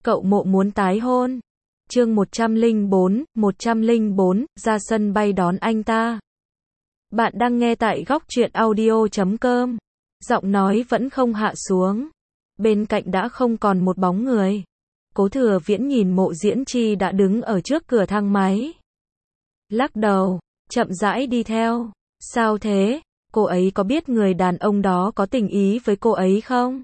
Cậu Mộ muốn tái hôn. Chương 104, ra sân bay đón anh ta. Bạn đang nghe tại góc truyện audio.com. Giọng nói vẫn không hạ xuống. Bên cạnh đã không còn một bóng người. Cố Thừa Viễn nhìn Mộ Diễn Chi đã đứng ở trước cửa thang máy. Lắc đầu, chậm rãi đi theo. Sao thế? Cô ấy có biết người đàn ông đó có tình ý với cô ấy không?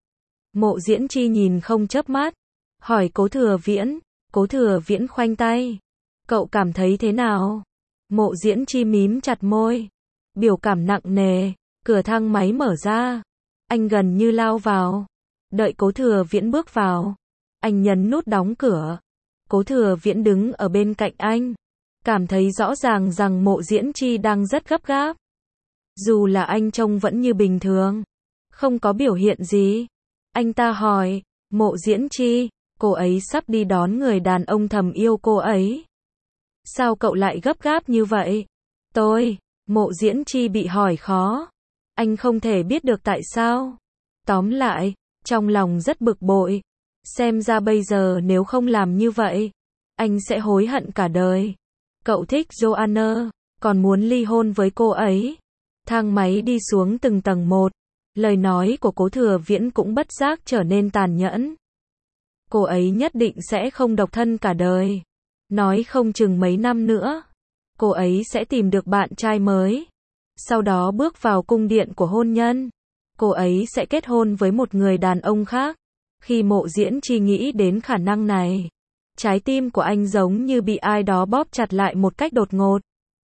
Mộ Diễn Chi nhìn không chớp mắt, hỏi Cố Thừa Viễn. Cố Thừa Viễn khoanh tay. Cậu cảm thấy thế nào? Mộ Diễn Chi mím chặt môi, biểu cảm nặng nề. Cửa thang máy mở ra. Anh gần như lao vào. Đợi Cố Thừa Viễn bước vào, anh nhấn nút đóng cửa. Cố Thừa Viễn đứng ở bên cạnh anh, cảm thấy rõ ràng rằng Mộ Diễn Chi đang rất gấp gáp. Dù là anh trông vẫn như bình thường, không có biểu hiện gì. Anh ta hỏi, Mộ Diễn Chi, cô ấy sắp đi đón người đàn ông thầm yêu cô ấy. Sao cậu lại gấp gáp như vậy? Mộ Diễn Chi bị hỏi khó. Anh không thể biết được tại sao. Tóm lại, trong lòng rất bực bội. Xem ra bây giờ nếu không làm như vậy, anh sẽ hối hận cả đời. Cậu thích Joanna, còn muốn ly hôn với cô ấy. Thang máy đi xuống từng tầng một. Lời nói của Cố Thừa Viễn cũng bất giác trở nên tàn nhẫn. Cô ấy nhất định sẽ không độc thân cả đời. Nói không chừng mấy năm nữa, cô ấy sẽ tìm được bạn trai mới. Sau đó bước vào cung điện của hôn nhân. Cô ấy sẽ kết hôn với một người đàn ông khác. Khi Mộ Diễn Chi nghĩ đến khả năng này, trái tim của anh giống như bị ai đó bóp chặt lại một cách đột ngột.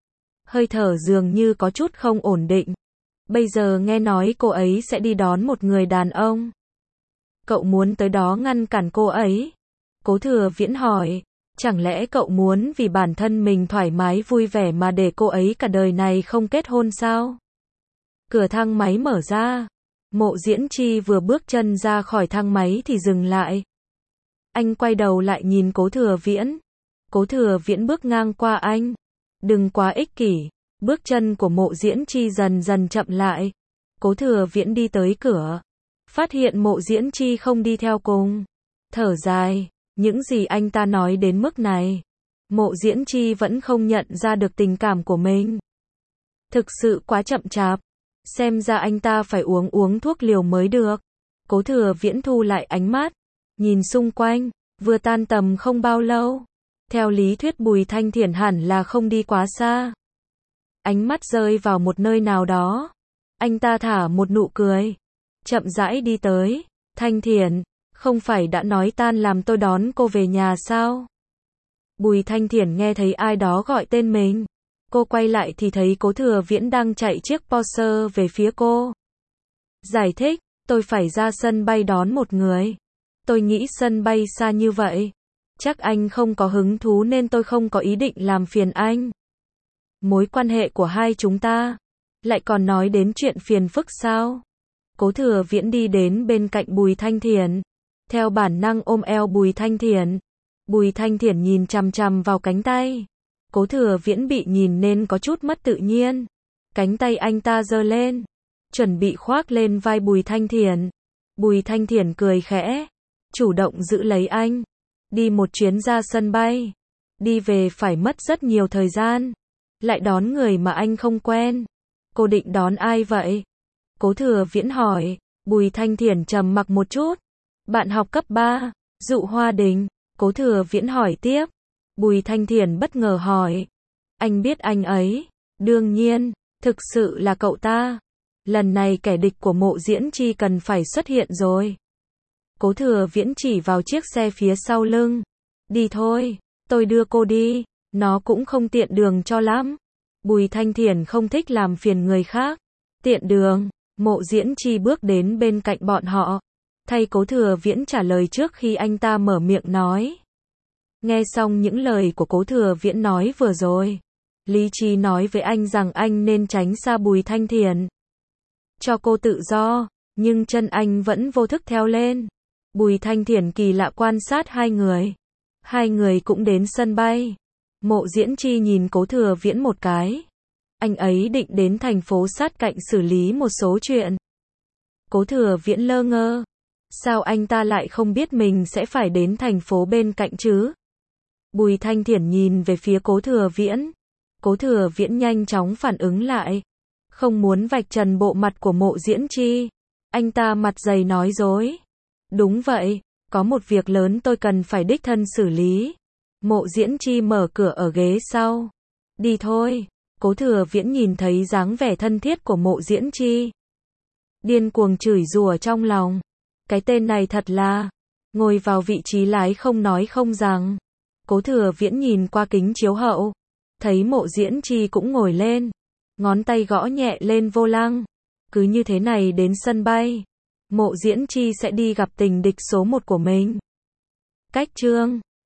Hơi thở dường như có chút không ổn định. Bây giờ nghe nói cô ấy sẽ đi đón một người đàn ông. Cậu muốn tới đó ngăn cản cô ấy? Cố Thừa Viễn hỏi. Chẳng lẽ cậu muốn vì bản thân mình thoải mái vui vẻ mà để cô ấy cả đời này không kết hôn sao? Cửa thang máy mở ra. Mộ Diễn Chi vừa bước chân ra khỏi thang máy thì dừng lại. Anh quay đầu lại nhìn Cố Thừa Viễn. Cố Thừa Viễn bước ngang qua anh. Đừng quá ích kỷ. Bước chân của Mộ Diễn Chi dần dần chậm lại. Cố Thừa Viễn đi tới cửa, phát hiện Mộ Diễn Chi không đi theo cùng. Thở dài, những gì anh ta nói đến mức này, Mộ Diễn Chi vẫn không nhận ra được tình cảm của mình. Thực sự quá chậm chạp. Xem ra anh ta phải uống thuốc liều mới được. Cố Thừa Viễn thu lại ánh mắt, nhìn xung quanh, vừa tan tầm không bao lâu. Theo lý thuyết Bùi Thanh Thiển hẳn là không đi quá xa. Ánh mắt rơi vào một nơi nào đó. Anh ta thả một nụ cười, chậm rãi đi tới. Thanh Thiển, không phải đã nói tan làm tôi đón cô về nhà sao? Bùi Thanh Thiển nghe thấy ai đó gọi tên mình. Cô quay lại thì thấy Cố Thừa Viễn đang chạy chiếc Porsche về phía cô. Giải thích, tôi phải ra sân bay đón một người. Tôi nghĩ sân bay xa như vậy, chắc anh không có hứng thú nên tôi không có ý định làm phiền anh. Mối quan hệ của hai chúng ta, lại còn nói đến chuyện phiền phức sao? Cố Thừa Viễn đi đến bên cạnh Bùi Thanh Thiển, theo bản năng ôm eo Bùi Thanh Thiển. Bùi Thanh Thiển nhìn chằm chằm vào cánh tay. Cố Thừa Viễn bị nhìn nên có chút mất tự nhiên. Cánh tay anh ta giơ lên, chuẩn bị khoác lên vai Bùi Thanh Thiển. Bùi Thanh Thiển cười khẽ, chủ động giữ lấy anh. Đi một chuyến ra sân bay, đi về phải mất rất nhiều thời gian. Lại đón người mà anh không quen. Cô định đón ai vậy? Cố Thừa Viễn hỏi. Bùi Thanh Thiển trầm mặc một chút. Bạn học cấp 3, Dụ Hoa Đình. Cố Thừa Viễn hỏi tiếp. Bùi Thanh Thiển bất ngờ hỏi. Anh biết anh ấy? Đương nhiên, thực sự là cậu ta. Lần này kẻ địch của Mộ Diễn Chi cần phải xuất hiện rồi. Cố Thừa Viễn chỉ vào chiếc xe phía sau lưng. Đi thôi, tôi đưa cô đi. Nó cũng không tiện đường cho lắm. Bùi Thanh Thiển không thích làm phiền người khác. Tiện đường. Mộ Diễn Chi bước đến bên cạnh bọn họ, thay Cố Thừa Viễn trả lời trước khi anh ta mở miệng nói. Nghe xong những lời của Cố Thừa Viễn nói vừa rồi, lý trí nói với anh rằng anh nên tránh xa Bùi Thanh Thiển, cho cô tự do, nhưng chân anh vẫn vô thức theo lên. Bùi Thanh Thiển kỳ lạ quan sát hai người. Hai người cũng đến sân bay. Mộ Diễn Chi nhìn Cố Thừa Viễn một cái. Anh ấy định đến thành phố sát cạnh xử lý một số chuyện. Cố Thừa Viễn lơ ngơ. Sao anh ta lại không biết mình sẽ phải đến thành phố bên cạnh chứ? Bùi Thanh Thiển nhìn về phía Cố Thừa Viễn. Cố Thừa Viễn nhanh chóng phản ứng lại. Không muốn vạch trần bộ mặt của Mộ Diễn Chi. Anh ta mặt dày nói dối. Đúng vậy, có một việc lớn tôi cần phải đích thân xử lý. Mộ Diễn Chi mở cửa ở ghế sau. Đi thôi. Cố Thừa Viễn nhìn thấy dáng vẻ thân thiết của Mộ Diễn Chi. Điên cuồng chửi rủa trong lòng. Cái tên này thật là, ngồi vào vị trí lái không nói không rằng. Cố Thừa Viễn nhìn qua kính chiếu hậu, thấy Mộ Diễn Chi cũng ngồi lên, ngón tay gõ nhẹ lên vô lăng. Cứ như thế này đến sân bay, Mộ Diễn Chi sẽ đi gặp tình địch số 1 của mình. Cách chương